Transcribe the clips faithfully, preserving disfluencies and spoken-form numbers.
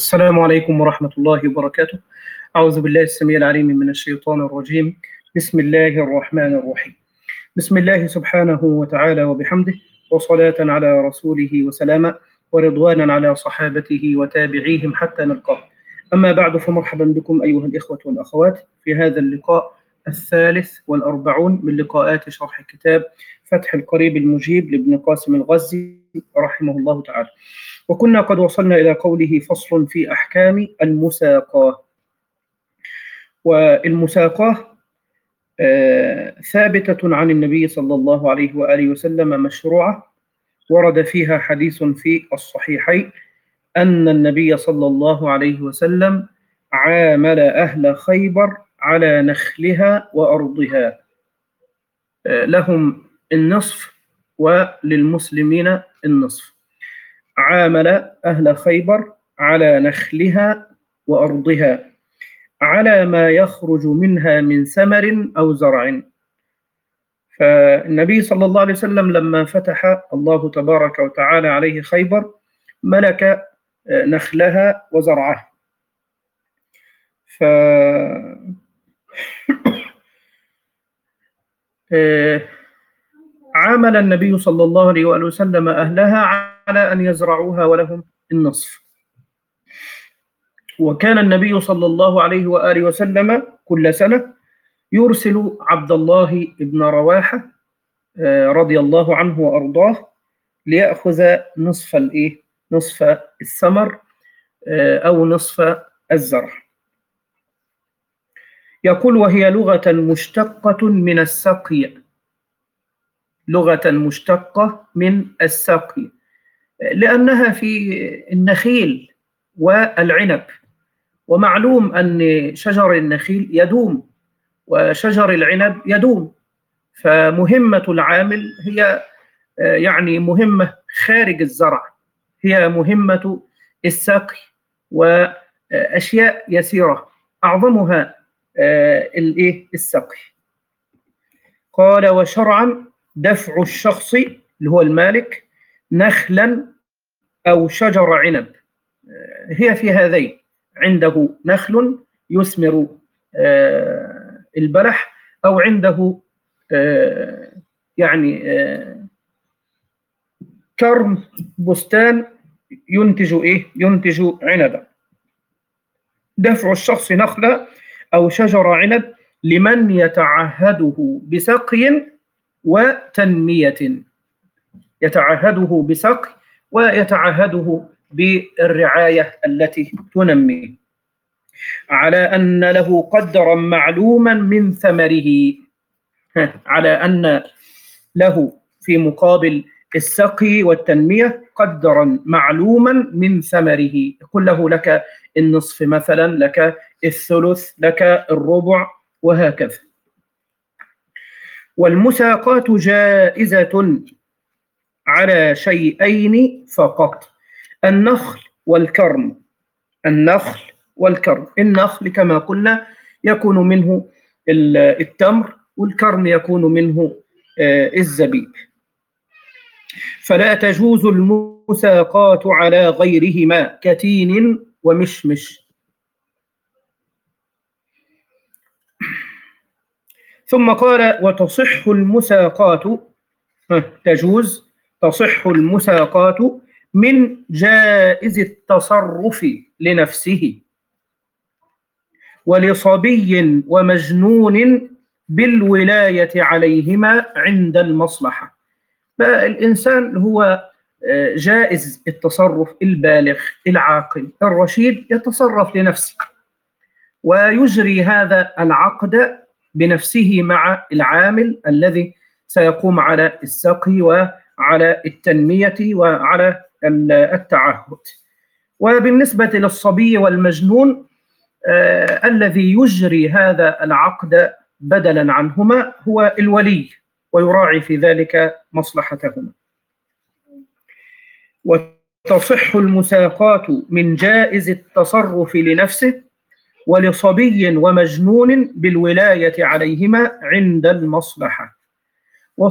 السلام عليكم ورحمة الله وبركاته. أعوذ بالله السميع العليم من الشيطان الرجيم. بسم الله الرحمن الرحيم. بسم الله سبحانه وتعالى وبحمده، وصلاة على رسوله وسلاما، ورضوانا على صحابته وتابعيهم حتى نلقاه. أما بعد، فمرحبا بكم أيها الإخوة والأخوات في هذا اللقاء الثالث والأربعون من لقاءات شرح كتاب فتح القريب المجيب لابن قاسم الغزي رحمه الله تعالى. وكنا قد وصلنا إلى قوله: فصل في أحكام المساقاة. والمساقاة آه ثابتة عن النبي صلى الله عليه وآله وسلم، مشروعة، ورد فيها حديث في الصحيحين أن النبي صلى الله عليه وسلم عامل أهل خيبر على نخلها وأرضها، آه لهم النصف وللمسلمين النصف. عامل أهل خيبر على نخلها وأرضها على ما يخرج منها من ثمر أو زرع. فالنبي صلى الله عليه وسلم لما فتح الله تبارك وتعالى عليه خيبر ملك نخلها وزرعها، ف عامل النبي صلى الله عليه وآله وسلم أهلها على أن يزرعوها ولهم النصف. وكان النبي صلى الله عليه وآله وسلم كل سنة يرسل عبد الله بن رواحة رضي الله عنه وأرضاه ليأخذ نصف الإيه؟ نصف الثمر أو نصف الزرع. يقول: وهي لغة مشتقة من السقي، لغة مشتقة من السقي، لأنها في النخيل والعنب، ومعلوم أن شجر النخيل يدوم وشجر العنب يدوم، فمهمة العامل هي يعني مهمة خارج الزرع، هي مهمة السقي، وأشياء يسيرة أعظمها الإيه السقي. قال: وشرعا دفع الشخص اللي هو المالك نخلا أو شجر عنب، هي في هذين: عنده نخل يثمر البلح، أو عنده يعني كرم بستان ينتج إيه؟ ينتج عنبا. دفع الشخص نخلة أو شجر عنب لمن يتعهده بسقي وتنمية، يتعهده بسقي ويتعهده بالرعاية التي تنمي، على أن له قدرا معلوما من ثمره، على أن له في مقابل السقي والتنمية قدرا معلوما من ثمره. يقول له: لك النصف مثلا، لك الثلث، لك الربع، وهكذا. والمساقات جائزة على شيئين فقط: النخل والكرم. النخل والكرم، النخل كما قلنا يكون منه التمر، والكرم يكون منه الزبيب. فلا تجوز المساقات على غيرهما كتين ومشمش. ثم قال: وتصح المساقات، تجوز تصح المساقات من جائز التصرف لنفسه ولصبي ومجنون بالولاية عليهما عند المصلحة. فالإنسان هو جائز التصرف، البالغ العاقل الرشيد يتصرف لنفسه ويجري هذا العقد بنفسه مع العامل الذي سيقوم على السقي وعلى التنمية وعلى التعهد. وبالنسبة للصبي والمجنون آه الذي يجري هذا العقد بدلا عنهما هو الولي، ويراعي في ذلك مصلحتهما. وتصح المساقات من جائز التصرف لنفسه ولصبي ومجنون بالولاية عليهما عند المصلحة.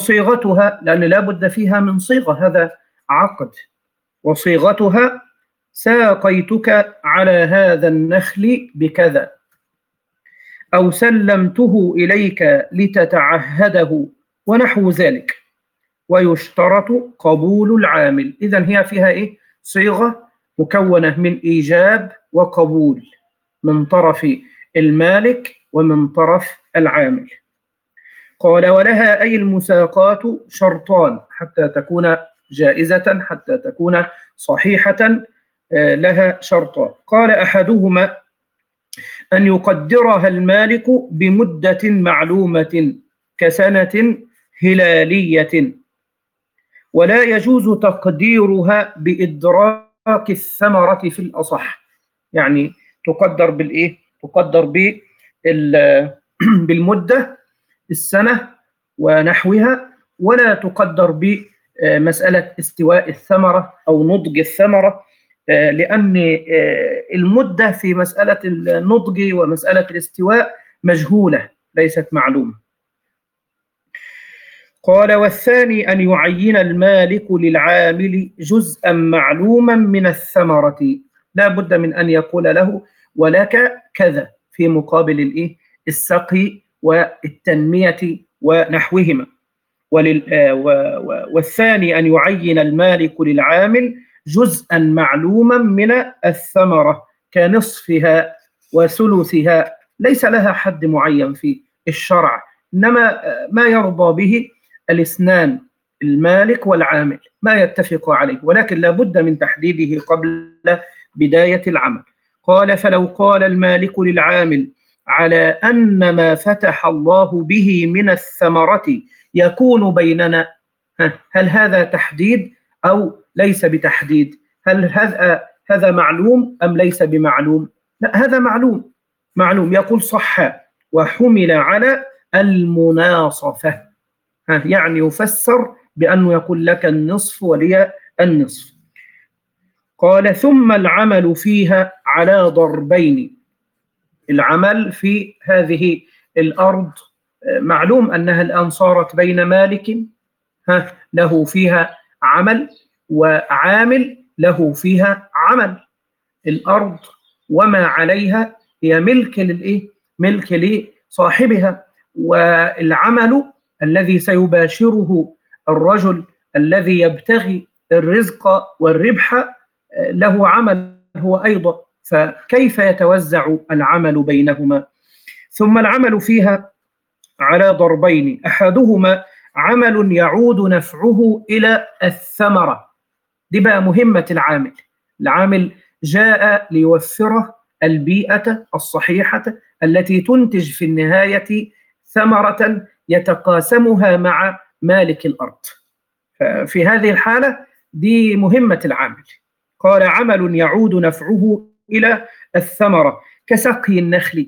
وصيغتها، لأن لا بد فيها من صيغة، هذا عقد، وصيغتها ساقيتك على هذا النخل بكذا، أو سلمته إليك لتتعهده، ونحو ذلك. ويشترط قبول العامل. إذن هي فيها إيه؟ صيغة مكونة من إيجاب وقبول من طرف المالك ومن طرف العامل. قال: ولها أي المساقات شرطان حتى تكون جائزة، حتى تكون صحيحة، لها شرطان. قال: أحدهما أن يقدرها المالك بمدة معلومة كسنة هلالية، ولا يجوز تقديرها بإدراك الثمرة في الأصح. يعني تقدر بالإيه؟ تقدر بالمدة، السنة ونحوها، ولا تقدر بمسألة استواء الثمرة أو نضج الثمرة، لأن المدة في مسألة النضج ومسألة الاستواء مجهولة ليست معلومة. قال: والثاني أن يعين المالك للعامل جزءا معلوما من الثمرة، لا بد من أن يقول له: ولك كذا، في مقابل الإيه؟ السقي والتنمية ونحوهما. والثاني أن يعين المالك للعامل جزءا معلوما من الثمرة كنصفها وثلثها، ليس لها حد معين في الشرع، إنما ما يرضى به الاثنان، المالك والعامل، ما يتفق عليه، ولكن لا بد من تحديده قبل بداية العمل. قال: فلو قال المالك للعامل على أن ما فتح الله به من الثمرة يكون بيننا، هل هذا تحديد أو ليس بتحديد؟ هل هذا هذا معلوم أم ليس بمعلوم؟ لا، هذا معلوم، معلوم. يقول: صح وحمل على المناصفة، يعني يفسر بأنه يقول لك النصف ولي النصف. قال: ثم العمل فيها على ضربين. العمل في هذه الأرض معلوم أنها الآن صارت بين مالك له فيها عمل وعامل له فيها عمل. الأرض وما عليها هي ملك للإيه؟ ملك لصاحبها، والعمل الذي سيباشره الرجل الذي يبتغي الرزق والربح له عمل هو أيضا، فكيف يتوزع العمل بينهما؟ ثم العمل فيها على ضربين: أحدهما عمل يعود نفعه إلى الثمرة. دي بقى مهمة العامل. العامل جاء ليوفر البيئة الصحيحة التي تنتج في النهاية ثمرة يتقاسمها مع مالك الأرض. ففي هذه الحالة دي مهمة العامل. قال: عمل يعود نفعه إلى الثمرة كسقي النخل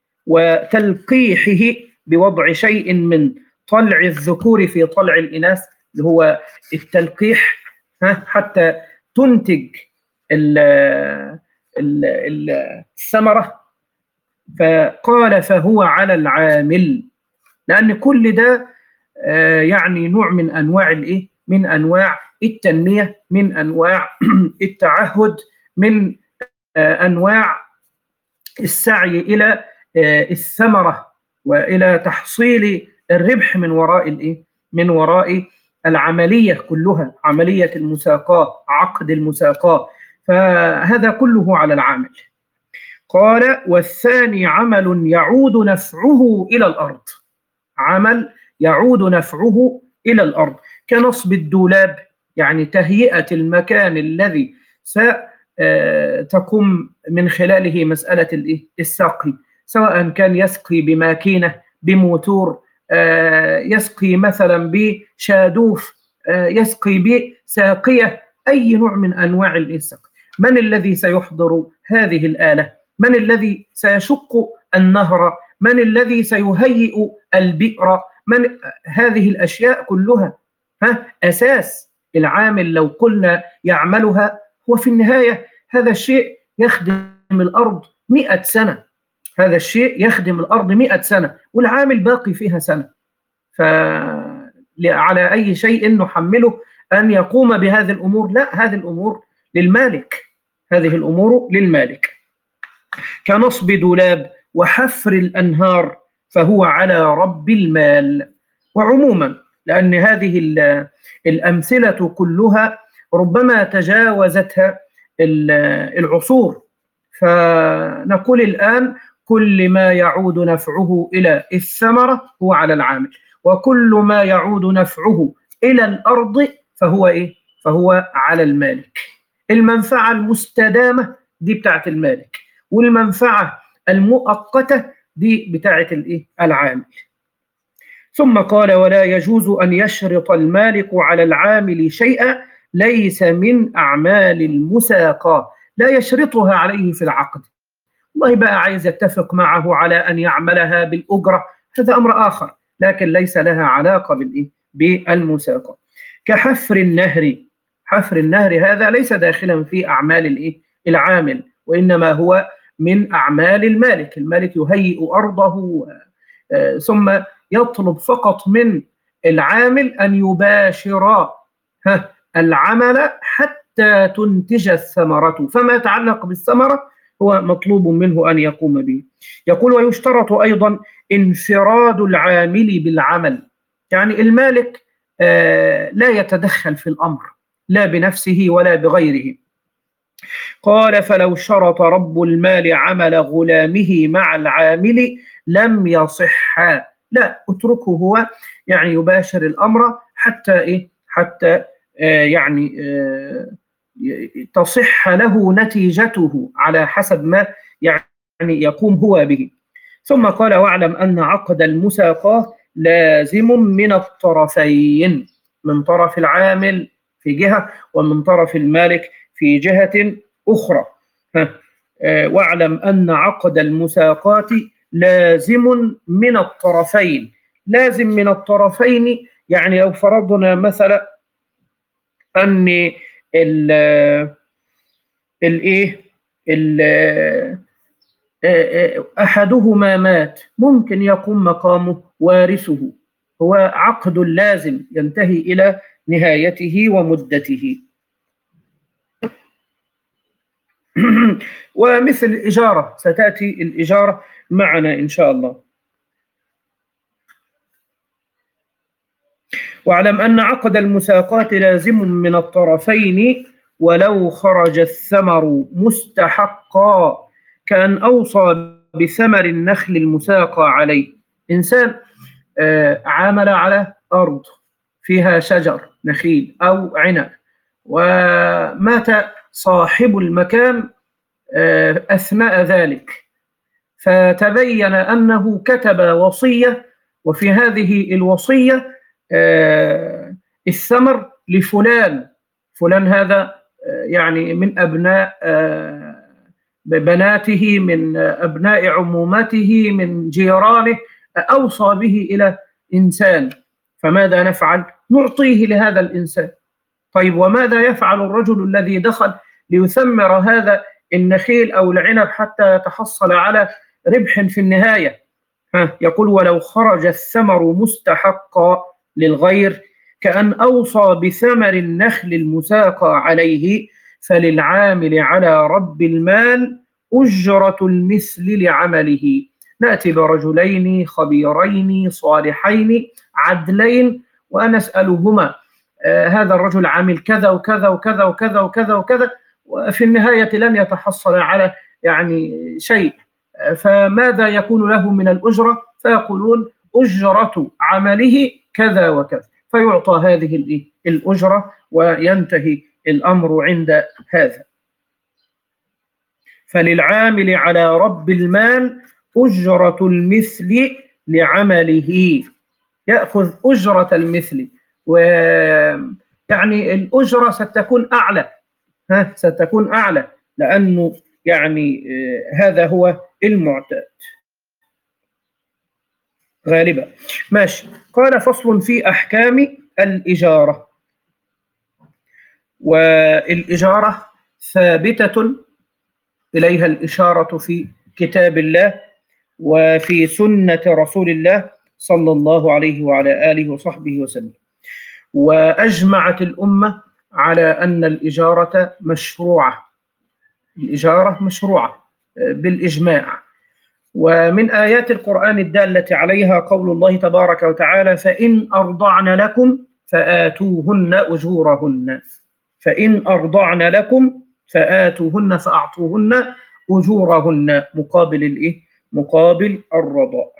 وتلقيحه بوضع شيء من طلع الذكور في طلع الإناث، اللي هو التلقيح، حتى تنتج الثمرة. فقال: فهو على العامل، لأن كل ده يعني نوع من أنواع الإيه؟ من أنواع التنمية، من أنواع التعهد، من أنواع السعي إلى الثمرة وإلى تحصيل الربح من وراء الإيه؟ من وراء العملية كلها، عملية المساقاة، عقد المساقاة، فهذا كله على العامل. قال: والثاني عمل يعود نفعه إلى الأرض. عمل يعود نفعه إلى الأرض كنصب الدولاب، يعني تهيئة المكان الذي ستقوم من خلاله مسألة السقي، سواء كان يسقي بماكينة، بموتور، يسقي مثلا بشادوف، يسقي بساقية، أي نوع من أنواع السقي. من الذي سيحضر هذه الآلة؟ من الذي سيشق النهر؟ من الذي سيهيئ البئر؟ من هذه الأشياء كلها ها أساس العامل. لو قلنا يعملها، هو في النهاية هذا الشيء يخدم الأرض مئة سنة، هذا الشيء يخدم الأرض مئة سنة والعامل باقي فيها سنة. فعلى أي شيء نحمله أن يقوم بهذه الأمور؟ لا، هذه الأمور للمالك، هذه الأمور للمالك، كنصب دولاب وحفر الأنهار فهو على رب المال. وعموما لأن هذه الأمثلة كلها ربما تجاوزتها العصور، فنقول الآن كل ما يعود نفعه إلى الثمرة هو على العامل، وكل ما يعود نفعه إلى الأرض فهو إيه؟ فهو على المالك. المنفعة المستدامة دي بتاعت المالك، والمنفعة المؤقتة دي بتاعت الإيه؟ العامل. ثم قال: ولا يجوز أن يشرط المالك على العامل شيئا ليس من أعمال المساقاة، لا يشرطها عليه في العقد. والله بقى عايز يتفق معه على أن يعملها بالأجرة، هذا أمر آخر، لكن ليس لها علاقة بالإيه؟ بالمساقاة. كحفر النهر، حفر النهر هذا ليس داخلا في أعمال الإيه؟ العامل، وإنما هو من أعمال المالك. المالك يهيئ أرضه آه ثم يطلب فقط من العامل أن يباشر العمل حتى تنتج الثمرة، فما يتعلق بالثمرة هو مطلوب منه أن يقوم به. يقول: ويشترط أيضا انفراد العامل بالعمل، يعني المالك آه لا يتدخل في الأمر لا بنفسه ولا بغيره. قال: فلو شرط رب المال عمل غلامه مع العامل لم يصح، لا، اتركه هو يعني يباشر الأمر حتى إيه؟ حتى آه يعني آه تصح له نتيجته على حسب ما يعني يقوم هو به. ثم قال: واعلم أن عقد المساقاة لازم من الطرفين، من طرف العامل في جهة ومن طرف المالك في جهة أخرى. واعلم أن عقد المساقاة لازم من الطرفين. لازم من الطرفين يعني لو فرضنا مثلا أن ال الايه احدهما مات، ممكن يقوم مقامه وارثه، هو عقد لازم ينتهي الى نهايته ومدته. ومثل الإجارة، ستأتي الإجارة معنا إن شاء الله. واعلم أن عقد المساقات لازم من الطرفين ولو خرج الثمر مستحقا، كأن أوصى بثمر النخل المساقى عليه. إنسان عامل على أرض فيها شجر نخيل أو عنب، ومات صاحب المكان أثناء ذلك، فتبين أنه كتب وصية، وفي هذه الوصية الثمر لفلان، فلان هذا يعني من أبناء بناته، من أبناء عمومته، من جيرانه، أوصى به إلى إنسان، فماذا نفعل؟ نعطيه لهذا الإنسان. طيب وماذا يفعل الرجل الذي دخل ليثمر هذا النخيل أو العنب حتى يتحصل على ربح في النهاية؟ ها يقول: ولو خرج الثمر مستحقا للغير كأن أوصى بثمر النخل المساقى عليه، فللعامل على رب المال أجرة المثل لعمله. نأتي برجلين خبيرين صالحين عدلين ونسألهما آه هذا الرجل عمل كذا وكذا وكذا وكذا وكذا وكذا، وفي النهاية لن يتحصل على يعني شيء، فماذا يكون له من الأجرة؟ فيقولون: أجرة عمله كذا وكذا، فيعطى هذه الأجرة وينتهي الأمر عند هذا. فللعامل على رب المال أجرة المثل لعمله، يأخذ أجرة المثل، ويعني الأجرة ستكون أعلى، ها ستكون أعلى لأنه يعني هذا هو المعتاد غالبا. ماشي. قال: فصل في أحكام الإجارة. والإجارة ثابتة إليها الإشارة في كتاب الله وفي سنة رسول الله صلى الله عليه وعلى آله وصحبه وسلم، وأجمعت الأمة على أن الإجارة مشروعة، الإجارة مشروعة بالإجماع. ومن آيات القرآن الدالة عليها قول الله تبارك وتعالى: فإن أرضعن لكم فآتوهن أجورهن. فإن أرضعن لكم فآتوهن فأعطوهن أجورهن، مقابل الإيه؟ مقابل الرضاع.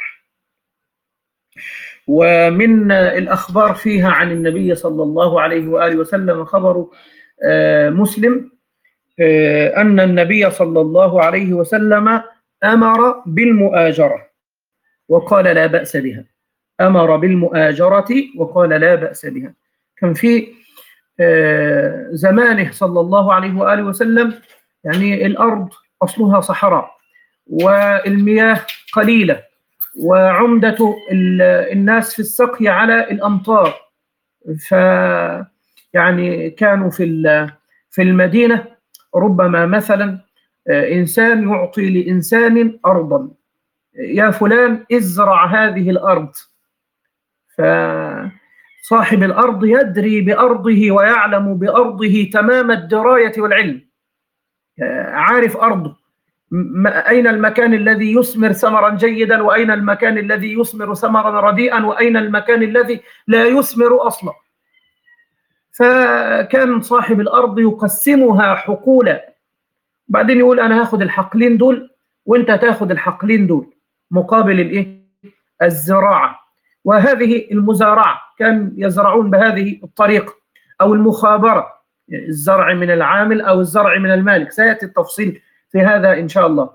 ومن الأخبار فيها عن النبي صلى الله عليه وآله وسلم خبر مسلم أن النبي صلى الله عليه وسلم أمر بالمؤاجرة وقال لا بأس بها. أمر بالمؤاجرة وقال لا بأس بها. كان في زمانه صلى الله عليه وآله وسلم يعني الأرض أصلها صحراء والمياه قليلة، وعمدة الناس في السقي على الأمطار، ف يعني كانوا في في المدينة ربما مثلا إنسان يعطي لإنسان أرضا: يا فلان ازرع هذه الأرض. فصاحب الأرض يدري بأرضه ويعلم بأرضه تمام الدراية والعلم، عارف أرضه أين المكان الذي يثمر ثمرا جيدا، وأين المكان الذي يثمر ثمرا رديئا، وأين المكان الذي لا يثمر أصلا. فكان صاحب الأرض يقسمها حقولا، بعدين يقول أنا هاخد الحقلين دول وأنت تاخد الحقلين دول مقابل الإيه؟ الزراعة. وهذه المزارعة كان يزرعون بهذه الطريقة، أو المخابرة، الزرع من العامل أو الزرع من المالك، سيأتي التفصيل في هذا إن شاء الله.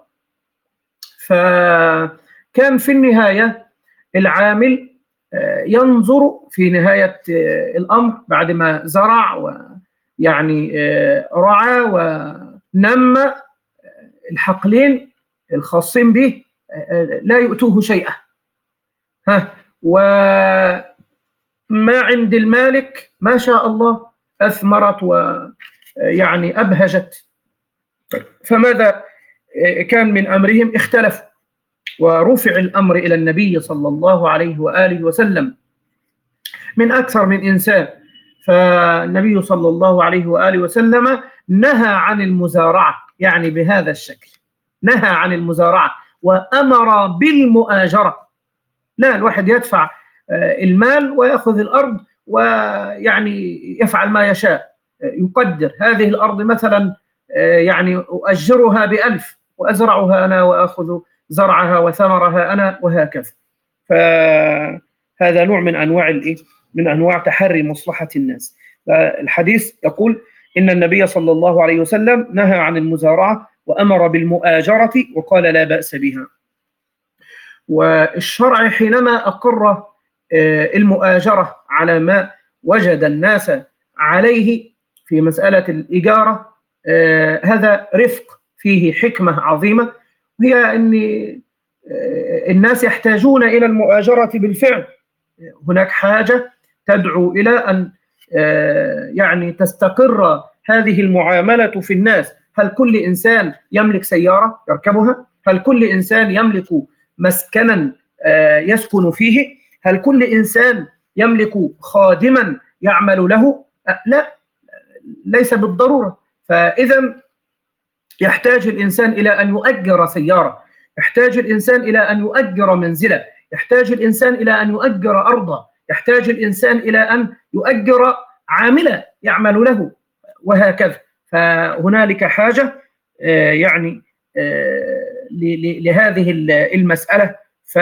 فكان في النهاية العامل ينظر في نهاية الأمر بعد ما زرع ويعني رعى ونمى الحقلين الخاصين به، لا يؤتوه شيئا. ها وما عند المالك ما شاء الله أثمرت ويعني أبهجت. فماذا كان من أمرهم؟ اختلفوا ورفع الأمر إلى النبي صلى الله عليه وآله وسلم من أكثر من إنسان. فالنبي صلى الله عليه وآله وسلم نهى عن المزارعة، يعني بهذا الشكل نهى عن المزارعة وأمر بالمؤاجرة. لا، الواحد يدفع المال ويأخذ الأرض ويعني يفعل ما يشاء، يقدر هذه الأرض مثلا يعني أؤجرها بألف وأزرعها أنا وأخذ زرعها وثمرها أنا، وهكذا. فهذا نوع من أنواع الإيه؟ من أنواع تحري مصلحة الناس. الحديث يقول إن النبي صلى الله عليه وسلم نهى عن المزارعة وأمر بالمؤاجرة وقال لا بأس بها. والشرع حينما أقر المؤاجرة على ما وجد الناس عليه في مسألة الإجارة، هذا رفق فيه حكمة عظيمة، هي أن الناس يحتاجون إلى المؤاجرة بالفعل. هناك حاجة تدعو إلى أن يعني تستقر هذه المعاملة في الناس. هل كل إنسان يملك سيارة يركبها؟ هل كل إنسان يملك مسكنا يسكن فيه؟ هل كل إنسان يملك خادما يعمل له؟ لا، ليس بالضرورة. فإذا يحتاج الإنسان إلى أن يؤجر سيارة، يحتاج الإنسان إلى أن يؤجر منزلا، يحتاج الإنسان إلى أن يؤجر أرضا، يحتاج الإنسان إلى أن يؤجر عاملا يعمل له، وهكذا. فهنالك حاجة يعني لهذه المسألة. ف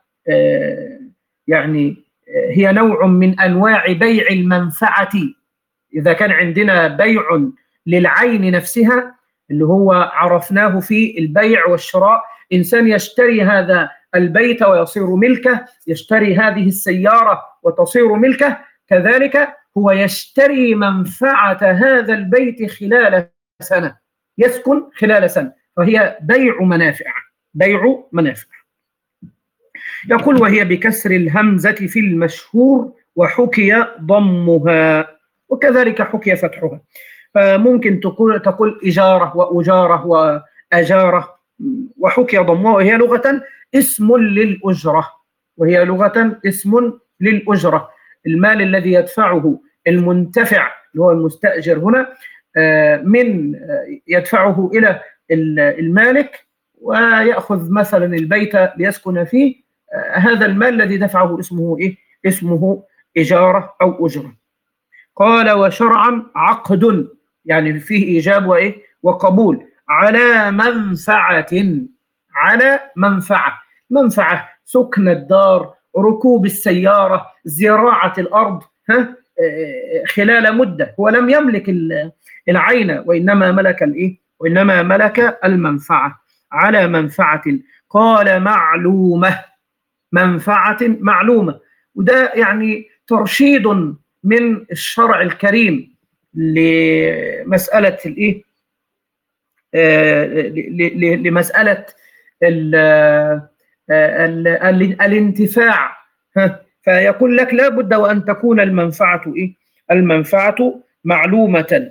يعني هي نوع من أنواع بيع المنفعة. إذا كان عندنا بيع للعين نفسها اللي هو عرفناه في البيع والشراء، إنسان يشتري هذا البيت ويصير ملكه، يشتري هذه السيارة وتصير ملكه، كذلك هو يشتري منفعة هذا البيت خلال سنة، يسكن خلال سنة، فهي بيع منافع. بيع منافع. يقول وهي بكسر الهمزة في المشهور وحكي ضمها، وكذلك حكي فتحها. فممكن تقول تقول إجارة وأجارة وأجارة، وحكي ضمها، وهي لغة اسم للأجرة، وهي لغة اسم للأجرة. المال الذي يدفعه المنتفع اللي هو المستأجر هنا من يدفعه إلى المالك ويأخذ مثلا البيت ليسكن فيه، هذا المال الذي دفعه اسمه إيه؟ اسمه إجارة أو أجرة. قال وشرعا عقد، يعني فيه إيجاب وإيه وقبول، على منفعة، على منفعة، منفعة سكن الدار، ركوب السيارة، زراعة الأرض، ها خلال مدة هو لم يملك العين وإنما ملك الإيه وإنما ملك المنفعة، على منفعة. قال معلومة، منفعة معلومة، وده يعني ترشيد من الشرع الكريم لمسألة الإيه آه لمسألة ال ال ال الانتفاع، فيقول لك لا بد وأن تكون المنفعة إيه المنفعة معلومة.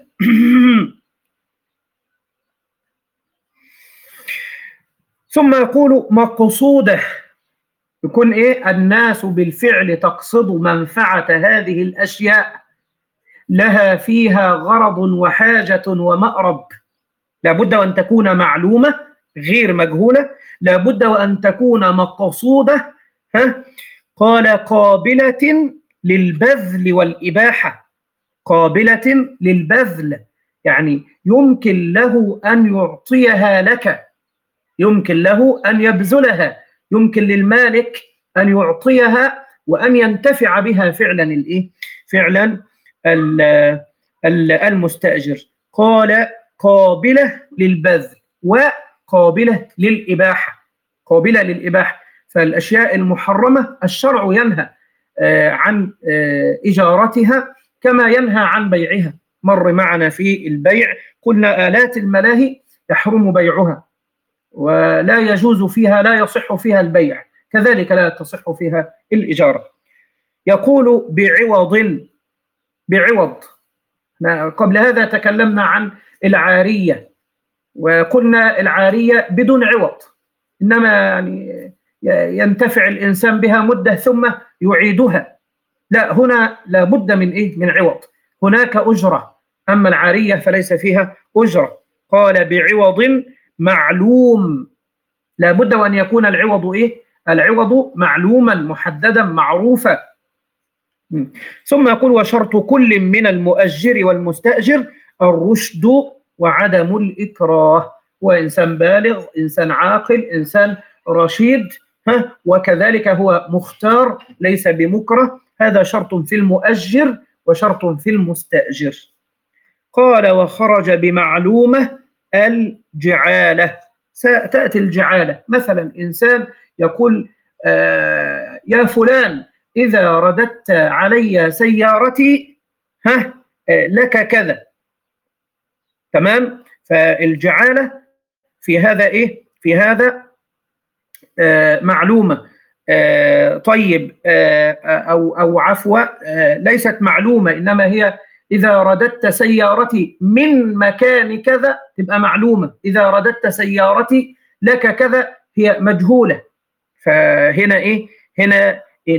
ثم يقول مقصوده، يكون إيه الناس بالفعل تقصد منفعة هذه الأشياء، لها فيها غرض وحاجة ومأرب، لابد وأن تكون معلومة غير مجهولة، لابد وأن تكون مقصودة. ها قال قابلة للبذل والإباحة، قابلة للبذل يعني يمكن له أن يعطيها لك، يمكن له أن يبذلها، يمكن للمالك أن يعطيها وأن ينتفع بها فعلا الإيه فعلا المستأجر. قال قابلة للبذل وقابلة للإباحة، قابلة للإباحة، فالأشياء المحرمة الشرع ينهى عن إجارتها كما ينهى عن بيعها. مر معنا في البيع قلنا آلات الملاهي يحرم بيعها ولا يجوز فيها، لا يصح فيها البيع، كذلك لا تصح فيها الإجارة. يقول بعوض، بعوض. قبل هذا تكلمنا عن العارية وقلنا العارية بدون عوض، إنما يعني ينتفع الإنسان بها مدة ثم يعيدها، لا هنا لابد من إيه من عوض، هناك أجرة، أما العارية فليس فيها أجرة. قال بعوض معلوم، لابد وأن يكون العوض إيه العوض معلوما محددا معروفا. ثم يقول وشرط كل من المؤجر والمستأجر الرشد وعدم الإكراه، وإنسان بالغ، إنسان عاقل، إنسان رشيد، ها وكذلك هو مختار ليس بمكره، هذا شرط في المؤجر وشرط في المستأجر. قال وخرج بمعلومة الجعالة، ستأتي الجعالة، مثلا إنسان يقول آه يا فلان إذا رددت علي سيارتي ها آه لك كذا، تمام. فالجعالة في هذا إيه في هذا آه معلومة آه طيب آه أو أو عفوا آه ليست معلومة، إنما هي إذا رددت سيارتي من مكان كذا تبقى معلومة، إذا رددت سيارتي لك كذا هي مجهولة. فهنا إيه هنا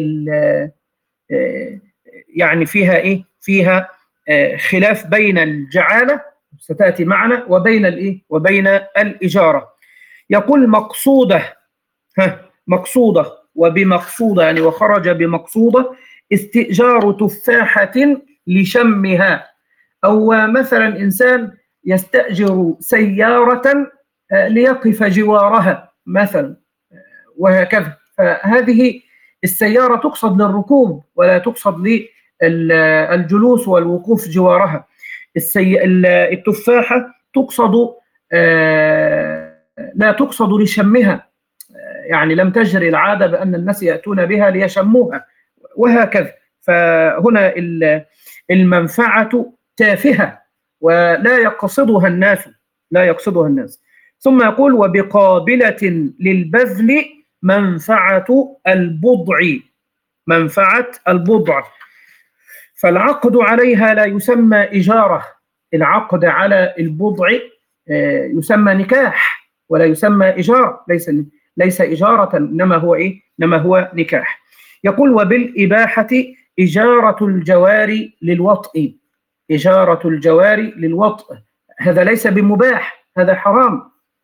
يعني فيها إيه فيها خلاف بين الجعالة ستأتي معنا وبين الإيه وبين الإجارة. يقول مقصودة، ها مقصودة وبمقصودة يعني وخرج بمقصودة استئجار تفاحة لشمها، أو مثلا إنسان يستأجر سيارة ليقف جوارها مثلا وهكذا، فهذه السيارة تقصد للركوب ولا تقصد للجلوس والوقوف جوارها. السي... التفاحة تقصد لا تقصد لشمها، يعني لم تجري العادة بأن الناس يأتون بها ليشموها وهكذا، فهنا المنفعة تافهة ولا يقصدها الناس، لا يقصدها الناس. ثم يقول وبقابلة للبذل منفعة البضع، منفعة البضع، فالعقد عليها لا يسمى إجارة، العقد على البضع يسمى نكاح ولا يسمى إجارة، ليس ليس إجارة إنما هو إيه إنما هو نكاح. يقول وبالإباحة إجارة الجوار للوطء، إجارة الجوار للوطء، هذا ليس بمباح، هذا حرام،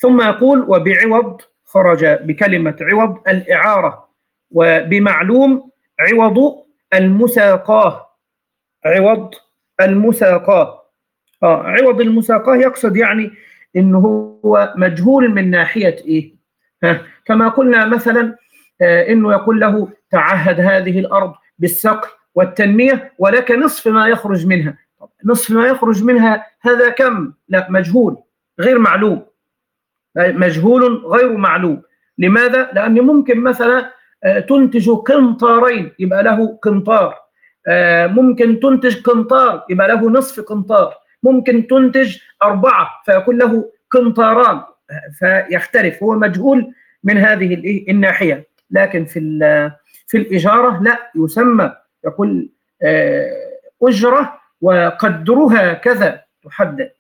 ثم يقول وبعوض، خرج بكلمة عوض الإعارة، وبمعلوم عوض المساقاه، عوض المساقاه. آه عوض المساقاه يقصد يعني إنه هو مجهول من ناحية إيه؟ ها كما قلنا مثلا آه إنه يقول له تعهد هذه الأرض بالسقي والتنمية ولك نصف ما يخرج منها. نصف ما يخرج منها هذا كم؟ لا، مجهول غير معلوم، مجهول غير معلوم. لماذا؟ لأن ممكن مثلا تنتج قنطارين يبقى له قنطار، ممكن تنتج قنطار يبقى له نصف قنطار، ممكن تنتج أربعة فيكون له قنطاران، فيختلف، هو مجهول من هذه الناحية. لكن في في الإجارة لا، يسمى، يقول أجرة وقدرها كذا تحدد.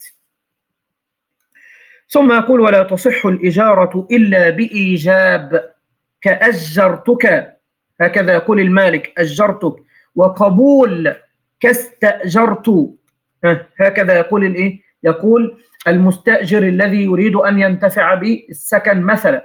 ثم يقول ولا تصح الإجارة إلا بإيجاب كأجرتك، هكذا يقول المالك أجرتك، وقبول كاستأجرت، هكذا يقول الإيه؟ يقول المستأجر الذي يريد أن ينتفع بالسكن مثلا.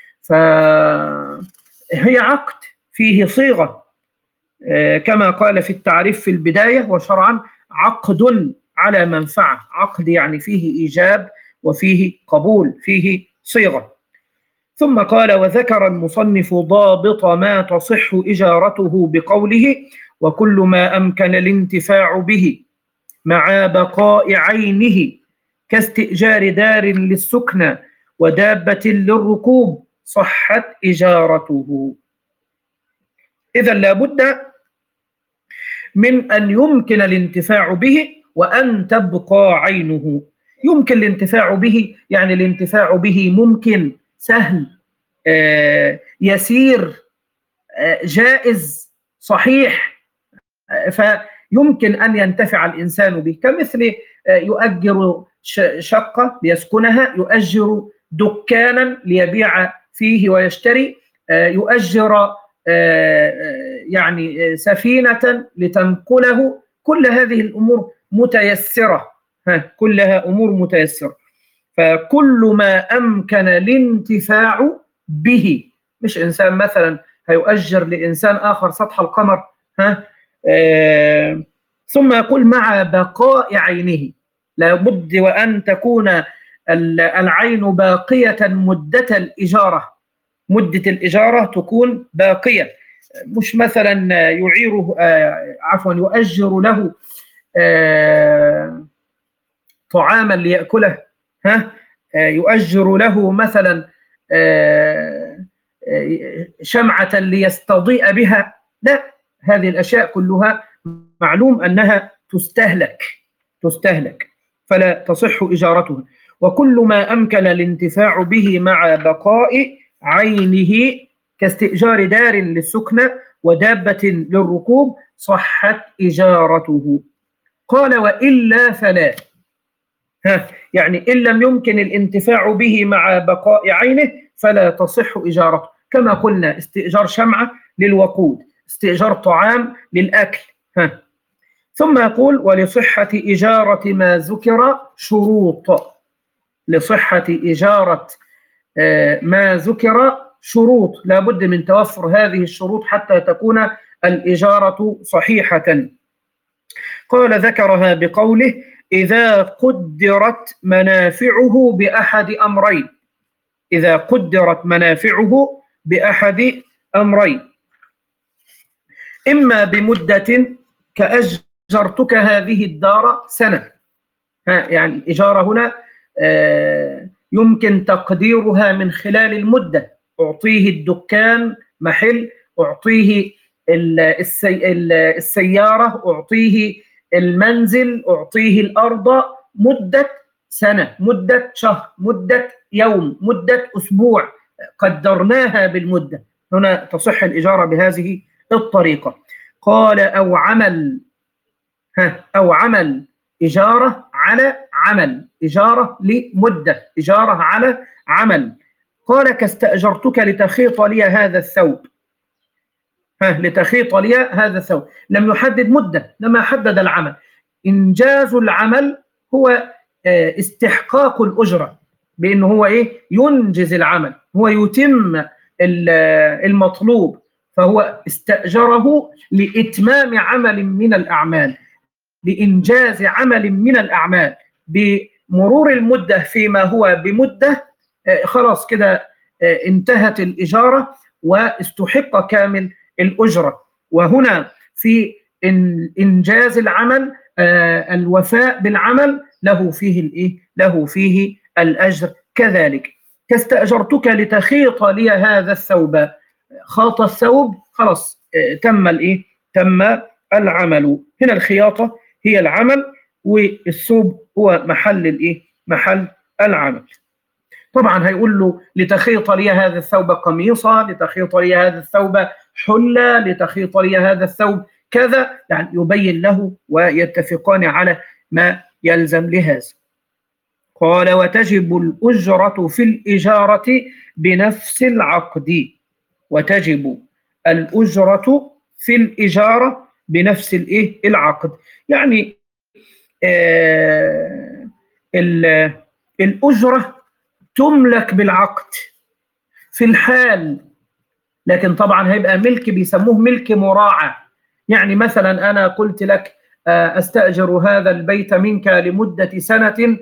فهي عقد فيه صيغة كما قال في التعريف في البداية وشرعا عقد على منفعة، عقد يعني فيه إيجاب وفيه قبول، فيه صيغة. ثم قال وذكر المصنف ضابط ما تصح إجارته بقوله وكل ما أمكن الانتفاع به مع بقاء عينه كاستئجار دار للسكنى ودابة للركوب صحت إجارته. إذا لابد من أن يمكن الانتفاع به وأن تبقى عينه. يمكن الانتفاع به يعني الانتفاع به ممكن، سهل، آه، يسير، آه، جائز، صحيح، آه، فيمكن أن ينتفع الإنسان به، كمثل آه، يؤجر شقة ليسكنها، يؤجر دكانا ليبيع فيه ويشتري، آه، يؤجر آه، يعني سفينة لتنقله. كل هذه الأمور متيسرة، كلها أمور متيسرة. فكل ما أمكن الانتفاع به، مش إنسان مثلا هيؤجر لإنسان آخر سطح القمر، ها آه ثم يقول مع بقاء عينه، لابد وأن تكون العين باقية مدة الإجارة، مدة الإجارة تكون باقية، مش مثلا يعيره آه عفوا يؤجر له آه طعاما ليأكله، ها يؤجر له مثلا شمعة ليستضيء بها، لا، هذه الأشياء كلها معلوم أنها تستهلك تستهلك فلا تصح إجارتها. وكل ما أمكن الانتفاع به مع بقاء عينه كاستئجار دار للسكنى ودابة للركوب صحت إجارته. قال وإلا فلا، ها يعني إن لم يمكن الانتفاع به مع بقاء عينه فلا تصح إجارته، كما قلنا استئجار شمعة للوقود، استئجار طعام للأكل. ها ثم يقول ولصحة إجارة ما ذكر شروط، لصحة إجارة ما ذكر شروط، لا بد من توفر هذه الشروط حتى تكون الإجارة صحيحة. قال ذكرها بقوله إذا قدرت منافعه بأحد أمرين، إذا قدرت منافعه بأحد أمرين، إما بمدة كأجرتك هذه الدار سنة، ها يعني الإجارة هنا آه يمكن تقديرها من خلال المدة، أعطيه الدكان محل، أعطيه السي السيارة، أعطيه المنزل، أعطيه الأرض، مدة سنة، مدة شهر، مدة يوم، مدة أسبوع، قدرناها بالمدة، هنا تصح الإجارة بهذه الطريقة. قال أو عمل، ها أو عمل، إجارة على عمل، إجارة لمدة، إجارة على عمل. قال كاستأجرتك لتخيط لي هذا الثوب، ها لتخيط لي هذا الثوب، لم يحدد مدة، لما حدد العمل. إنجاز العمل هو استحقاق الأجرة، بأنه هو إيه ينجز العمل، هو يتم المطلوب، فهو استأجره لإتمام عمل من الأعمال، لإنجاز عمل من الأعمال. بمرور المدة فيما هو بمدة خلاص كده انتهت الإجارة واستحق كامل الأجرة. وهنا في إنجاز العمل الوفاء بالعمل له فيه الإيه؟ له فيه الأجر كذلك. كاستأجرتك لتخيط لي هذا الثوب، خاط الثوب خلاص تم الإيه؟ تم العمل. هنا الخياطة هي العمل والثوب هو محل الإيه؟ محل العمل. طبعا هيقول له لتخيط لي هذا الثوب قميصا، لتخيط لي هذا الثوب حلة، لتخيط لي هذا الثوب كذا، يعني يبين له ويتفقان على ما يلزم لهذا. قال وتجب الأجرة في الإجارة بنفس العقد. وتجب الأجرة في الإجارة بنفس الإيه؟ العقد. يعني آه الأجرة تملك بالعقد في الحال، لكن طبعا هيبقى ملك بيسموه ملك مراعى. يعني مثلا أنا قلت لك أستأجر هذا البيت منك لمدة سنة،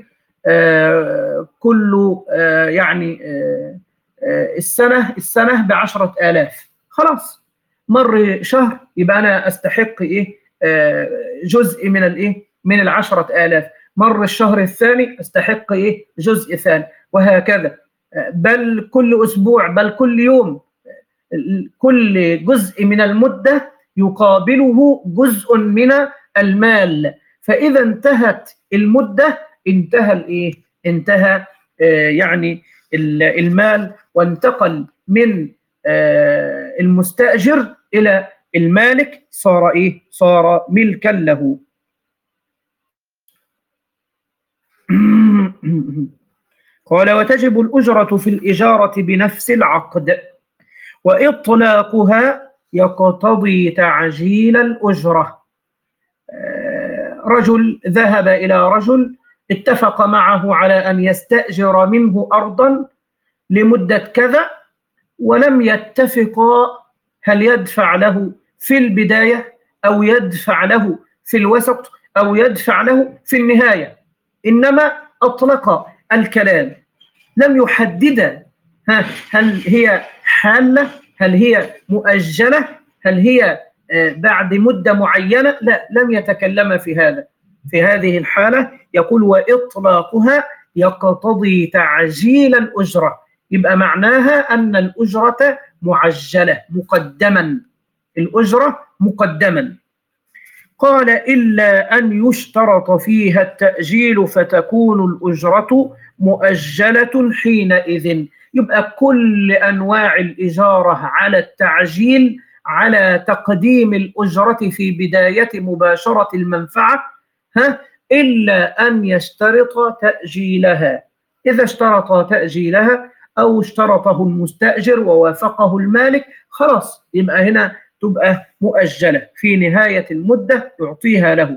كل يعني السنة السنة بعشرة آلاف، خلاص مر شهر يبقى أنا أستحق إيه جزء من الإيه من العشرة آلاف، مر الشهر الثاني أستحق إيه جزء ثاني، وهكذا. بل كل أسبوع، بل كل يوم، كل جزء من المدة يقابله جزء من المال. فإذا انتهت المدة انتهى الإيه؟ انتهى آه يعني المال، وانتقل من آه المستأجر إلى المالك، صار إيه؟ صار ملكا له. قال وتجب الأجرة في الإجارة بنفس العقد، وإطلاقها يقتضي تعجيل الأجرة. رجل ذهب إلى رجل اتفق معه على أن يستأجر منه أرضا لمدة كذا، ولم يتفقا هل يدفع له في البداية أو يدفع له في الوسط أو يدفع له في النهاية، إنما أطلق الكلام، لم يحدد هل هي حالة، هل هي مؤجلة، هل هي بعد مدة معينة، لا، لم يتكلم في هذا. في هذه الحالة يقول وإطلاقها يقتضي تعجيل الأجرة، يبقى معناها أن الأجرة معجلة مقدما، الأجرة مقدما. قال إلا أن يشترط فيها التأجيل فتكون الأجرة مؤجلة حينئذ. يبقى كل أنواع الإجارة على التعجيل، على تقديم الأجرة في بداية مباشرة المنفعة، ها إلا أن يشترط تأجيلها. إذا اشترط تأجيلها أو اشترطه المستأجر ووافقه المالك، خلاص يبقى هنا تبقى مؤجلة، في نهاية المدة يعطيها له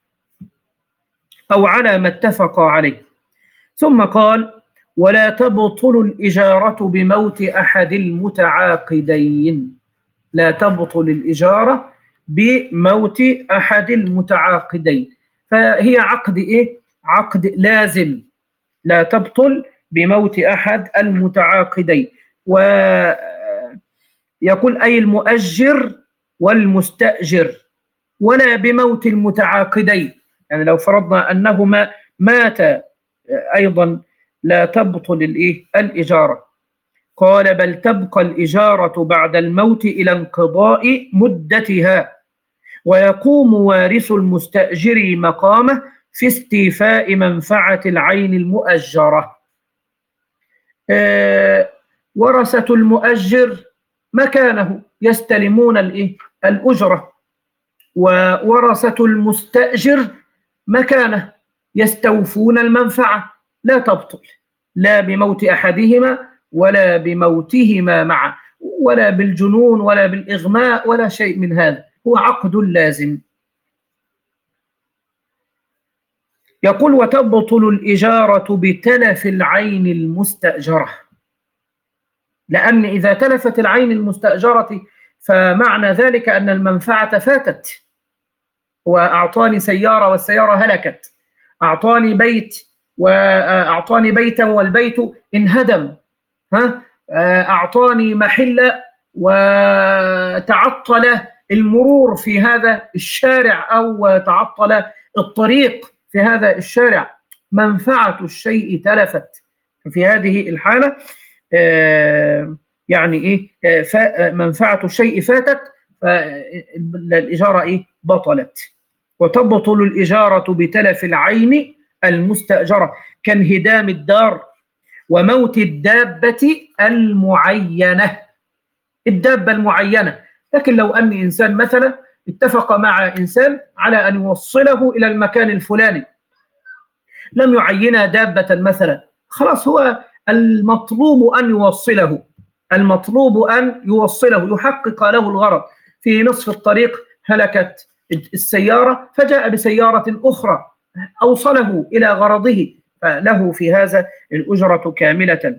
أو على ما اتفق عليه. ثم قال ولا تبطل الإجارة بموت أحد المتعاقدين. لا تبطل الإجارة بموت أحد المتعاقدين، فهي عقد إيه؟ عقد لازم، لا تبطل بموت أحد المتعاقدين. ويقول أي المؤجر والمستأجر، ولا بموت المتعاقدين. يعني لو فرضنا أنهما ماتا أيضا لا تبطل الإيه؟ الإجارة. قال بل تبقى الإجارة بعد الموت إلى انقضاء مدتها، ويقوم وارث المستأجر مقامه في استيفاء منفعة العين المؤجرة. آه ورثة المؤجر مكانه يستلمون الإيه؟ الأجرة، وورثة المستأجر مكانه يستوفون المنفعة، لا تبطل لا بموت أحدهما ولا بموتهما معا، ولا بالجنون ولا بالإغماء ولا شيء من هذا، هو عقد لازم. يقول وتبطل الإجارة بتلف العين المستأجرة، لأن إذا تلفت العين المستأجرة فمعنى ذلك أن المنفعة فاتت. وأعطاني سيارة والسيارة هلكت، أعطاني بيت وأعطاني بيتا والبيت انهدم، ها أعطاني محل وتعطل المرور في هذا الشارع أو تعطل الطريق في هذا الشارع، منفعة الشيء تلفت. في هذه الحالة يعني إيه منفعة الشيء فاتت، فالإجارة إيه بطلت. وتبطل الإجارة بتلف العين المستأجرة كانهدام الدار وموت الدابة المعينة، الدابة المعينة. لكن لو أن إنسان مثلا اتفق مع إنسان على أن يوصله إلى المكان الفلاني، لم يعين دابة مثلا، خلاص هو المطلوب أن يوصله، المطلوب أن يوصله يحقق له الغرض. في نصف الطريق هلكت السيارة فجاء بسيارة أخرى أوصله إلى غرضه، فله في هذا الأجرة كاملة.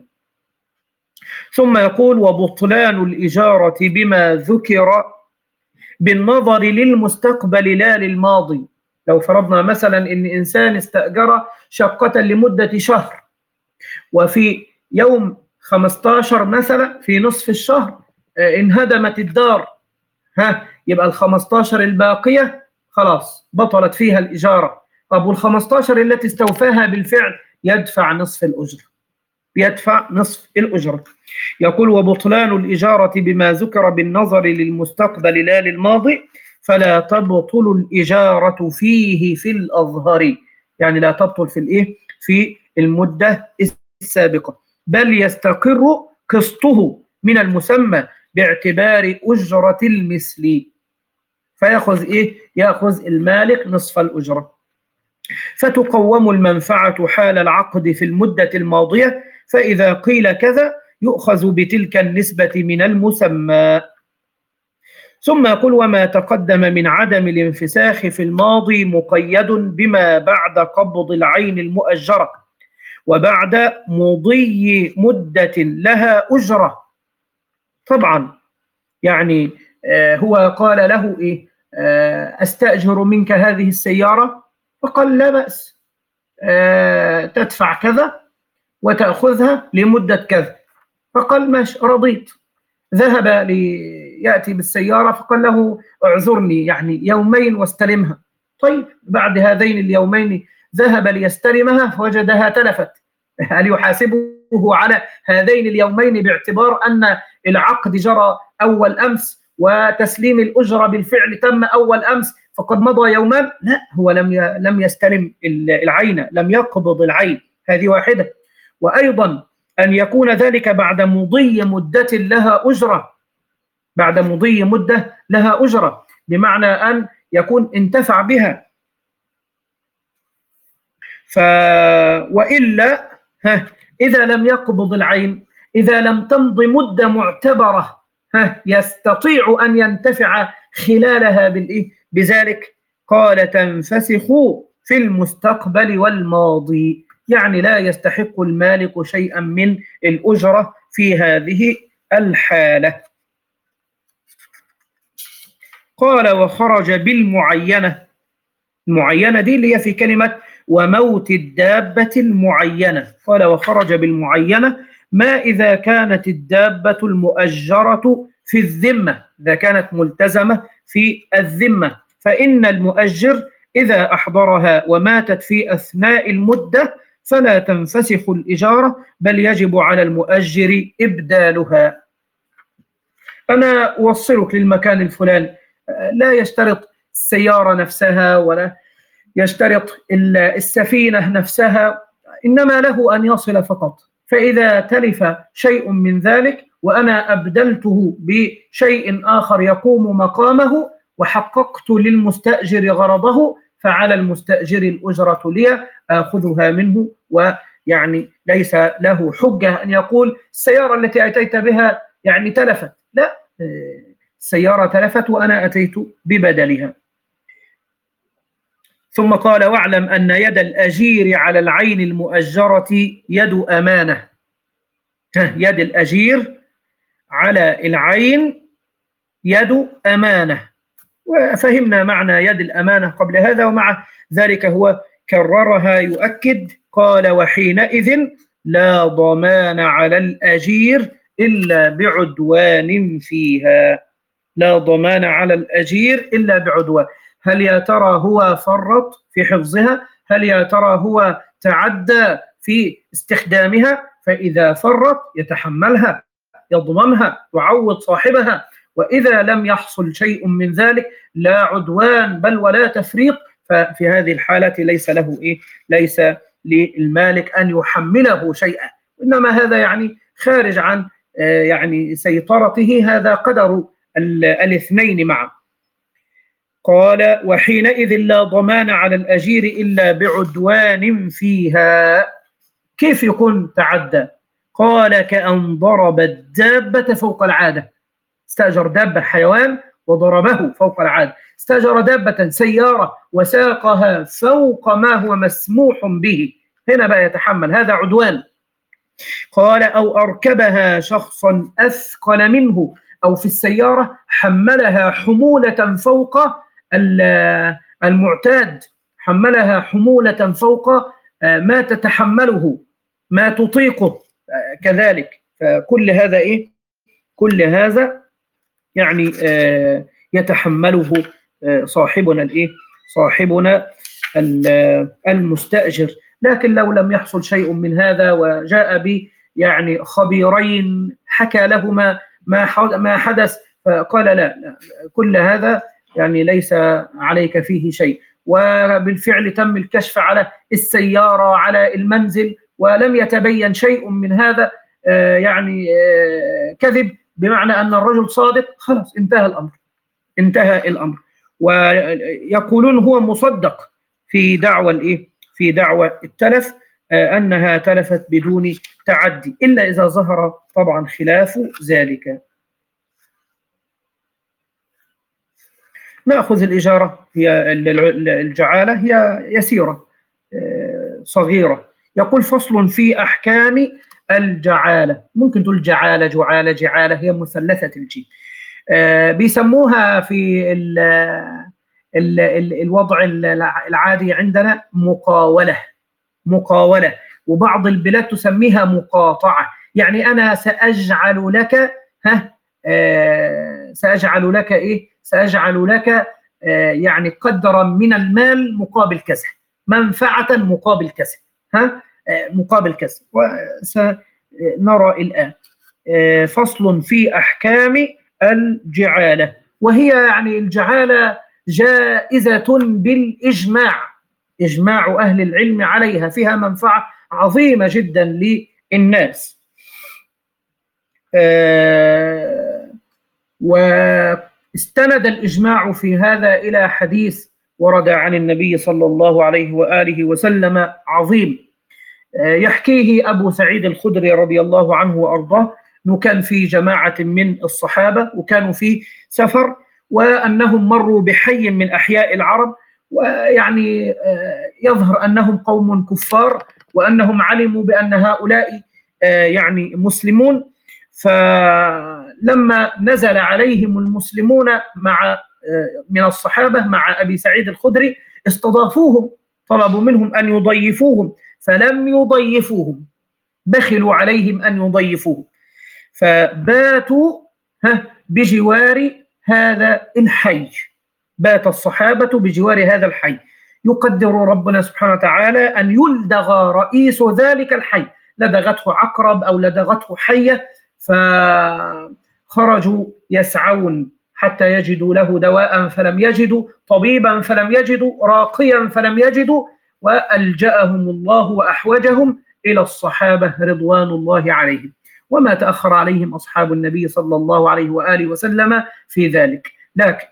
ثم يقول وبطلان الإجارة بما ذكر بالنظر للمستقبل لا للماضي. لو فرضنا مثلا إن إنسان استأجر شقة لمدة شهر، وفي يوم خمسة عشر مثلا في نصف الشهر انهدمت الدار، ها يبقى ال خمسة عشر الباقية خلاص بطلت فيها الإجارة. طب وال خمسة عشر التي استوفاها بالفعل يدفع نصف الأجرة، يدفع نصف الأجرة. يقول وبطلان الإجارة بما ذكر بالنظر للمستقبل لا للماضي فلا تبطل الإجارة فيه في الأظهر، يعني لا تبطل في الإيه في المدة السابقة، بل يستقر قسطه من المسمى باعتبار أجرة المثل، فيأخذ إيه يأخذ المالك نصف الأجرة. فتقوم المنفعة حال العقد في المدة الماضية، فإذا قيل كذا يؤخذ بتلك النسبة من المسمى. ثم يقول وما تقدم من عدم الانفساخ في الماضي مقيد بما بعد قبض العين المؤجرة وبعد مضي مدة لها أجرة. طبعا يعني آه هو قال له إيه آه أستأجر منك هذه السيارة، فقال لا بأس، آه تدفع كذا وتأخذها لمدة كذا، فقال ماشي رضيت. ذهب ليأتي بالسيارة فقال له اعذرني يعني يومين واستلمها. طيب بعد هذين اليومين ذهب ليستلمها فوجدها تلفت، هل يحاسبه على هذين اليومين باعتبار أن العقد جرى أول أمس وتسليم الأجرة بالفعل تم أول أمس فقد مضى يومان؟ لا، هو لم لم يستلم العين، لم يقبض العين، هذه واحدة. وأيضا أن يكون ذلك بعد مضي مدة لها أجرة، بعد مضي مدة لها أجرة، بمعنى أن يكون انتفع بها. ف وإلا ها إذا لم يقبض العين، إذا لم تمض مدة معتبرة ها يستطيع أن ينتفع خلالها بالإيه بذلك. قال تنفسخ في المستقبل والماضي، يعني لا يستحق المالك شيئا من الأجرة في هذه الحالة. قال وخرج بالمعينة، المعينة دي اللي هي في كلمة وموت الدابة المعينة. قال وخرج بالمعينة ما إذا كانت الدابة المؤجرة في الذمة، إذا كانت ملتزمة في الذمة، فإن المؤجر إذا أحضرها وماتت في أثناء المدة فلا تنفسخ الإجارة، بل يجب على المؤجر إبدالها. أنا أوصلك للمكان الفلاني، لا يشترط السيارة نفسها ولا يشترط السفينة نفسها، إنما له أن يصل فقط. فإذا تلف شيء من ذلك وأنا أبدلته بشيء آخر يقوم مقامه وحققت للمستأجر غرضه، فعلى المستأجر الأجرة لي آخذها منه، ويعني ليس له حجة أن يقول السيارة التي أتيت بها يعني تلفت، لا، السيارة تلفت وأنا أتيت ببدلها. ثم قال واعلم أن يد الأجير على العين المؤجرة يد أمانة. يد الأجير على العين يد أمانة، وفهمنا معنى يد الأمانة قبل هذا، ومع ذلك هو كررها يؤكد. قال وحينئذ لا ضمان على الأجير إلا بعدوان فيها. لا ضمان على الأجير إلا بعدوان. هل يا ترى هو فرط في حفظها؟ هل يا ترى هو تعدى في استخدامها؟ فإذا فرط يتحملها، يضمنها، يعوض صاحبها. وإذا لم يحصل شيء من ذلك لا عدوان بل ولا تفريط، ففي هذه الحالة ليس له إيه؟ ليس للمالك أن يحمله شيئا، إنما هذا يعني خارج عن آه يعني سيطرته، هذا قدر الاثنين معا. قال وحينئذ لا ضمان على الأجير إلا بعدوان فيها. كيف يكون تعدى؟ قال كأن ضرب الدابة فوق العادة. استأجر دابة حيوان وضربه فوق العادة، استأجر دابة سيارة وساقها فوق ما هو مسموح به، هنا بقى يتحمل، هذا عدوان. قال أو أركبها شخصا أثقل منه، أو في السيارة حملها حمولة فوق المعتاد، حملها حمولة فوق ما تتحمله، ما تطيقه كذلك. فكل هذا إيه؟ كل هذا يعني آه يتحمله آه صاحبنا الإيه؟ صاحبنا المستأجر. لكن لو لم يحصل شيء من هذا وجاء ب يعني خبيرين حكى لهما ما ما حدث، فقال لا, لا كل هذا يعني ليس عليك فيه شيء، وبالفعل تم الكشف على السيارة على المنزل ولم يتبين شيء من هذا آه يعني آه كذب، بمعنى أن الرجل صادق، خلاص انتهى الأمر، انتهى الأمر. ويقولون هو مصدق في دعوى الإيه؟ في دعوى التلف، آه أنها تلفت بدون تعدي، إلا إذا ظهر طبعا خلاف ذلك. نأخذ الإجارة، هي الجعالة هي يسيرة آه صغيرة. يقول فصل في أحكام الجعالة. ممكن تقول جعالة، جعالة، جعالة، هي مثلثة الجيم. آه بيسموها في ال ال ال الوضع العادي عندنا مقاولة، مقاولة، وبعض البلاد تسميها مقاطعة. يعني أنا سأجعل لك ها آه سأجعل لك إيه؟ سأجعل لك آه يعني قدرا من المال مقابل كذا، منفعة مقابل كذا، ها آه مقابل كذا. وسنرى الآن آه فصل في أحكام الجعالة، وهي يعني الجعالة جائزة بالإجماع، إجماع أهل العلم عليها، فيها منفعة عظيمة جدا للناس. آه واستند الإجماع في هذا إلى حديث ورد عن النبي صلى الله عليه وآله وسلم عظيم، آه يحكيه أبو سعيد الخدري رضي الله عنه وأرضاه، أنه كان في جماعة من الصحابة وكانوا في سفر، وأنهم مروا بحي من أحياء العرب، ويعني آه يظهر أنهم قوم كفار، وأنهم علموا بأن هؤلاء آه يعني مسلمون. فلما نزل عليهم المسلمون مع من الصحابة مع أبي سعيد الخدري استضافوهم، طلبوا منهم أن يضيفوهم، فلم يضيفوهم، بخلوا عليهم أن يضيفوهم، فباتوا بجوار هذا الحي، بات الصحابة بجوار هذا الحي. يقدر ربنا سبحانه وتعالى أن يلدغ رئيس ذلك الحي، لدغته عقرب أو لدغته حية، فخرجوا يسعون حتى يجدوا له دواء فلم يجدوا، طبيبا فلم يجدوا، راقيا فلم يجدوا، وألجأهم الله وأحوجهم إلى الصحابة رضوان الله عليهم، وما تأخر عليهم أصحاب النبي صلى الله عليه وآله وسلم في ذلك. لكن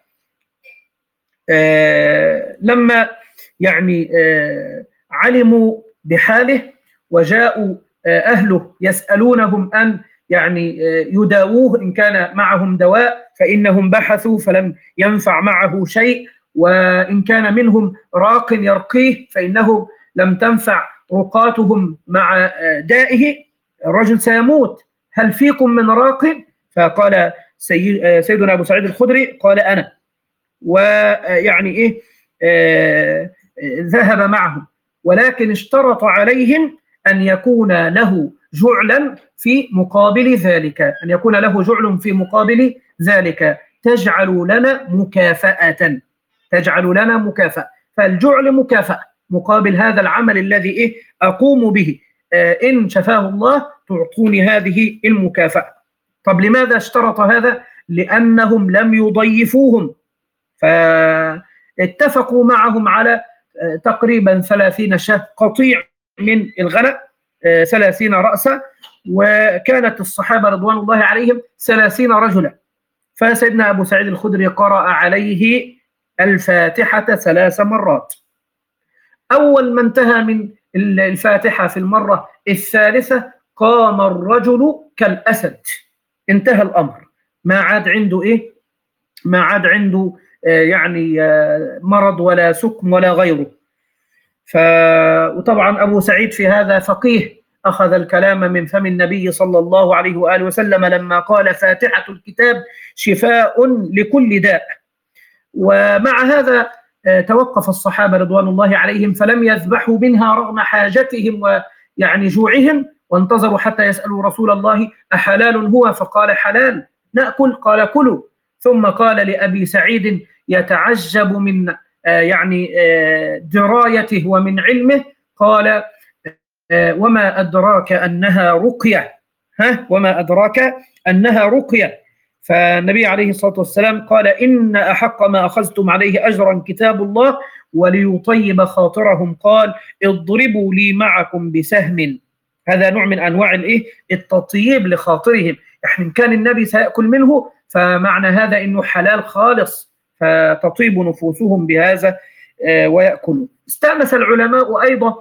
آه لما يعني آه علموا بحاله وجاءوا آه أهله يسألونهم أن يعني يداووه إن كان معهم دواء، فإنهم بحثوا فلم ينفع معه شيء، وإن كان منهم راق يرقيه فإنه لم تنفع رقاتهم مع دائه، الرجل سيموت، هل فيكم من راق؟ فقال سيد سيدنا أبو سعيد الخدري قال أنا، ويعني إيه آه ذهب معهم، ولكن اشترط عليهم أن يكون له جعلا في مقابل ذلك، أن يكون له جعل في مقابل ذلك تجعل لنا مكافأة، تجعل لنا مكافأة، فالجعل مكافأة مقابل هذا العمل الذي إيه أقوم به، آه إن شفاه الله تعطوني هذه المكافأة. طب لماذا اشترط هذا؟ لأنهم لم يضيفوهم، فاتفقوا معهم على آه تقريبا ثلاثين شاة قطيع من الغنم، آه ثلاثين رأسا، وكانت الصحابة رضوان الله عليهم ثلاثين رجلا، فسيدنا أبو سعيد الخدري قرأ عليه الفاتحة ثلاث مرات. أول ما انتهى من الفاتحة في المرة الثالثة قام الرجل كالأسد، انتهى الأمر، ما عاد عنده إيه؟ ما عاد عنده آه يعني آه مرض ولا سقم ولا غيره. ف... وطبعا أبو سعيد في هذا فقيه، أخذ الكلام من فم النبي صلى الله عليه وآله وسلم لما قال فاتحة الكتاب شفاء لكل داء. ومع هذا توقف الصحابة رضوان الله عليهم فلم يذبحوا منها رغم حاجتهم ويعني جوعهم، وانتظروا حتى يسألوا رسول الله أحلال هو؟ فقال حلال، نأكل؟ قال كلوا. ثم قال لأبي سعيد يتعجب من يعني درايته ومن علمه، قال وما أدراك أنها رقية، ها وما أدراك أنها رقية. فالنبي عليه الصلاة والسلام قال إن أحق ما أخذتم عليه أجرا كتاب الله وليطيب خاطرهم، قال اضربوا لي معكم بسهم، هذا نوع من أنواع الإيه التطيب لخاطرهم، يعني إن كان النبي سيأكل منه فمعنى هذا إنه حلال خالص، فتطيب نفوسهم بهذا ويأكلوا. استأنس العلماء أيضا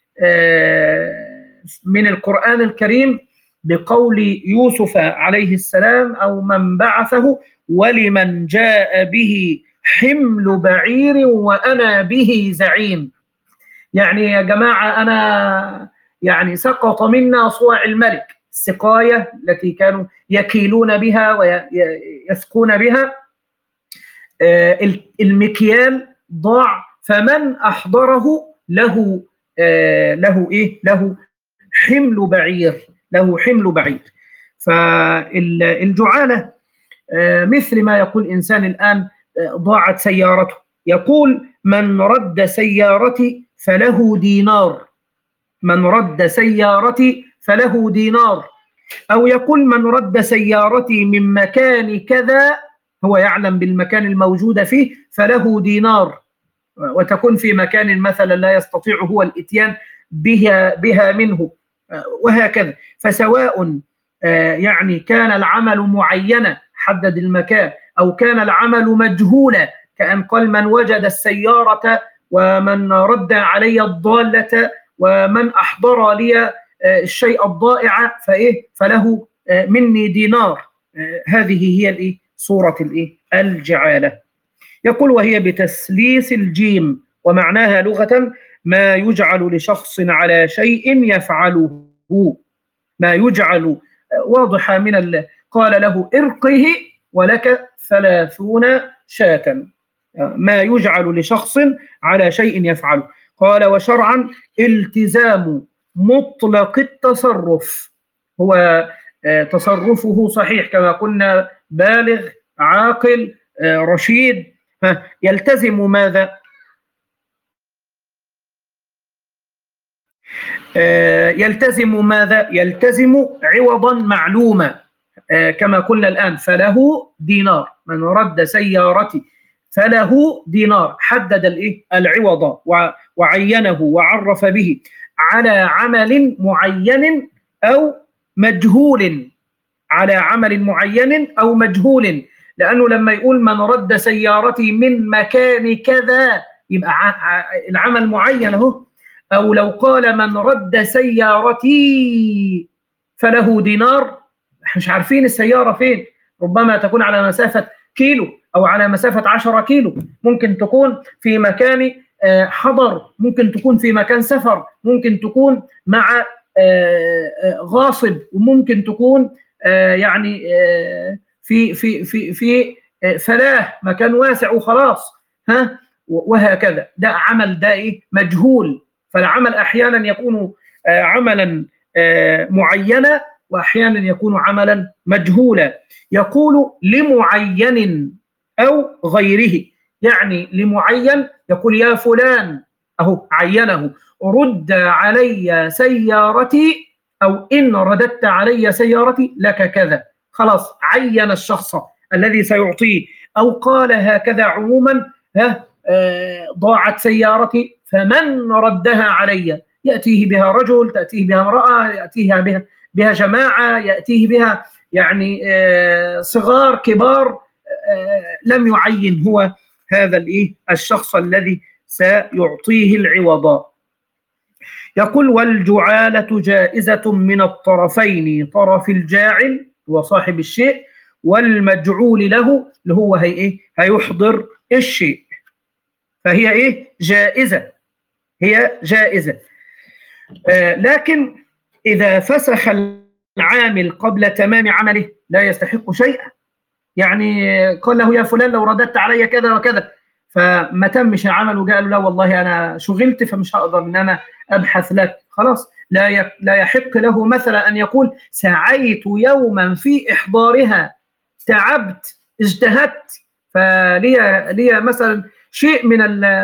من القرآن الكريم بقول يوسف عليه السلام أو من بعثه ولمن جاء به حمل بعير وأنا به زعيم، يعني يا جماعة أنا يعني سقط منا صواع الملك، السقاية التي كانوا يكيلون بها ويسقون بها، المكيال ضاع، فمن أحضره له له إيه له حمل بعير، له حمل بعير. فالجعالة مثل ما يقول إنسان الآن ضاعت سيارته، يقول من رد سيارتي فله دينار، من رد سيارتي فله دينار، أو يقول من رد سيارتي من مكان كذا، هو يعلم بالمكان الموجود فيه، فله دينار، وتكون في مكان مثلا لا يستطيع هو الإتيان بها, بها منه، وهكذا. فسواء يعني كان العمل معينا حدد المكان، أو كان العمل مجهولا كأن قال من وجد السيارة ومن رد علي الضالة ومن أحضر لي الشيء الضائع فإيه فله مني دينار. هذه هي الإيه صورة الإيه الجعالة. يقول وهي بتسليس الجيم، ومعناها لغة ما يجعل لشخص على شيء يفعله، ما يجعل واضحة من ال... قال له ارقه ولك ثلاثون شاة، ما يجعل لشخص على شيء يفعله. قال وشرعا التزام مطلق التصرف، هو تصرفه صحيح كما قلنا بالغ عاقل رشيد، يلتزم ماذا؟ يلتزم ماذا؟ يلتزم عوضا معلوما، كما قلنا الآن فله دينار، من رد سيارتي فله دينار، حدد الإيه العوض وعينه وعرف به على عمل معين أو مجهول، على عمل معين أو مجهول، لأنه لما يقول من رد سيارتي من مكان كذا يبقى العمل معين اهو، أو لو قال من رد سيارتي فله دينار، احنا مش عارفين السيارة فين، ربما تكون على مسافة كيلو، أو على مسافة عشرة كيلو، ممكن تكون في مكان حضر، ممكن تكون في مكان سفر، ممكن تكون مع غاصب، وممكن تكون يعني في في في في فلاة، مكان واسع وخلاص، ها، وهكذا. ده عمل ده ايه؟ مجهول. فالعمل احيانا يكون عملا معينا، واحيانا يكون عملا مجهولا. يقول لمعين او غيره، يعني لمعين يقول يا فلان، اهو عينه، رد علي سيارتي، او ان رددت علي سيارتي لك كذا. خلاص عين الشخص الذي سيعطيه. او قال هكذا عموما، ها آه ضاعت سيارتي فمن ردها علي، ياتيه بها رجل، تاتيه بها امراه، ياتيها بها بها جماعه، ياتيه بها يعني آه صغار كبار، آه لم يعين هو هذا الايه الشخص الذي سيعطيه العوض. يقول والجعالة جائزة من الطرفين، طرف الجاعل هو صاحب الشيء، والمجعول له اللي هو هي ايه هيحضر الشيء، فهي ايه جائزة، هي جائزة. آه لكن إذا فسخ العامل قبل تمام عمله لا يستحق شيئا. يعني قال له يا فلان لو رددت علي كذا وكذا، فما تمش العمل وقال له لا والله أنا شغلت فمش هقدر إن أنا أبحث لك، خلاص لا لا يحق له مثلا أن يقول سعيت يوما في إحضارها، تعبت اجتهدت فلي لي مثلا شيء من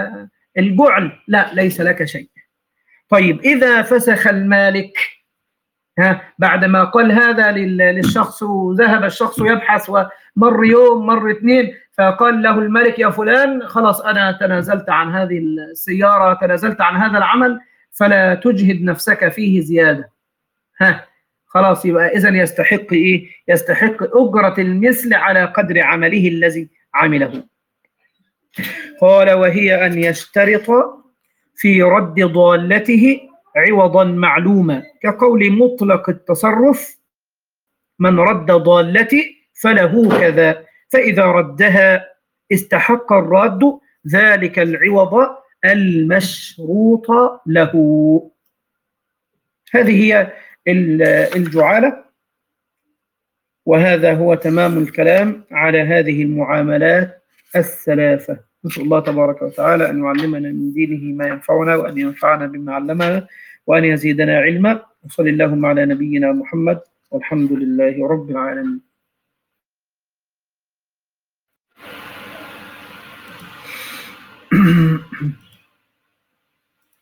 الجعل، لا ليس لك شيء. طيب إذا فسخ المالك، ها بعدما قال هذا للشخص وذهب الشخص يبحث ومر يوم مر اثنين، فقال له الملك يا فلان خلاص أنا تنازلت عن هذه السيارة، تنازلت عن هذا العمل، فلا تجهد نفسك فيه زيادة. ها خلاص يبقى إذن يستحق إيه؟ يستحق أجرة المثل على قدر عمله الذي عمله. قال وهي أن يشترط في رد ضالته عوضا معلوما، كقول مطلق التصرف من رد ضالتي فله كذا، فإذا ردها استحق الراد ذلك العوض المشروط له. هذه هي الجعالة، وهذا هو تمام الكلام على هذه المعاملات الثلاثة. نسأل الله تبارك وتعالى أن يعلمنا من دينه ما ينفعنا، وأن ينفعنا بما علمنا، وأن يزيدنا علما. وصلى اللهم على نبينا محمد، والحمد لله رب العالمين.